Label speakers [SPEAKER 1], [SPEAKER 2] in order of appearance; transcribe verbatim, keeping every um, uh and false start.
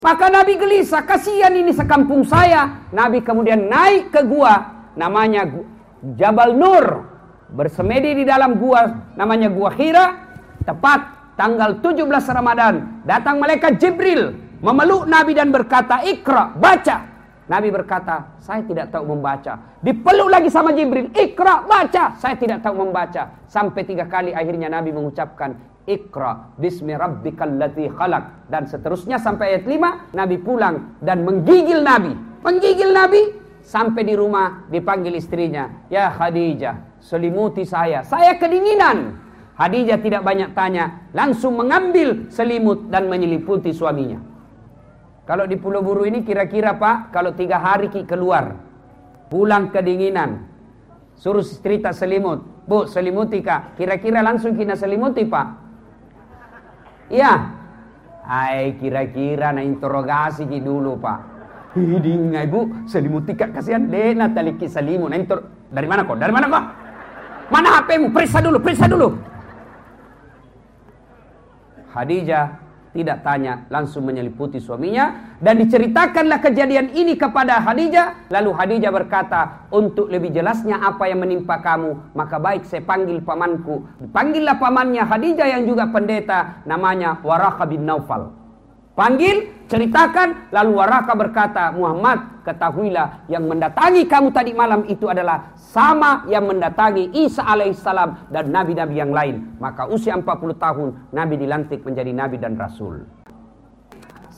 [SPEAKER 1] Maka Nabi gelisah, kasihan ini sekampung saya. Nabi kemudian naik ke gua, namanya Jabal Nur, bersemedi di dalam gua, namanya Gua Hira. Tepat tanggal tujuh belas Ramadan, datang malaikat Jibril memeluk Nabi dan berkata, "Iqra, baca." Nabi berkata, "Saya tidak tahu membaca." Dipeluk lagi sama Jibril, "Iqra, baca." "Saya tidak tahu membaca." Sampai tiga kali akhirnya Nabi mengucapkan, "Iqra bismi rabbikal ladzi khalaq." Dan seterusnya sampai ayat lima, Nabi pulang dan menggigil Nabi. Menggigil Nabi sampai di rumah dipanggil istrinya, "Ya Khadijah, selimuti saya. Saya kedinginan." Khadijah tidak banyak tanya, langsung mengambil selimut dan menyelimuti suaminya. Kalau di Pulau Buru ini kira-kira Pak, kalau tiga hari ki keluar, pulang kedinginan, suruh istri tak selimut, "Bu, selimuti Kak." Kira-kira langsung kena selimuti Pak? Iya. Hai, kira-kira na interogasi ki dulu Pak. "Hiding Ibu, selimuti Kak, kasihan deh na taliki selimut." Nah, inter... Dari mana kok? Dari mana kok? Mana H P-mu? Periksa dulu, periksa dulu. Khadijah tidak tanya, langsung menyelimuti suaminya. Dan diceritakanlah kejadian ini kepada Khadijah. Lalu Khadijah berkata, "Untuk lebih jelasnya apa yang menimpa kamu, maka baik saya panggil pamanku." Panggillah pamannya Khadijah yang juga pendeta, namanya Waraqah bin Naufal. Panggil, ceritakan. Lalu Waraqah berkata, "Muhammad, ketahuilah yang mendatangi kamu tadi malam itu adalah sama yang mendatangi Isa alaihissalam dan nabi-nabi yang lain." Maka usia empat puluh tahun Nabi dilantik menjadi nabi dan rasul.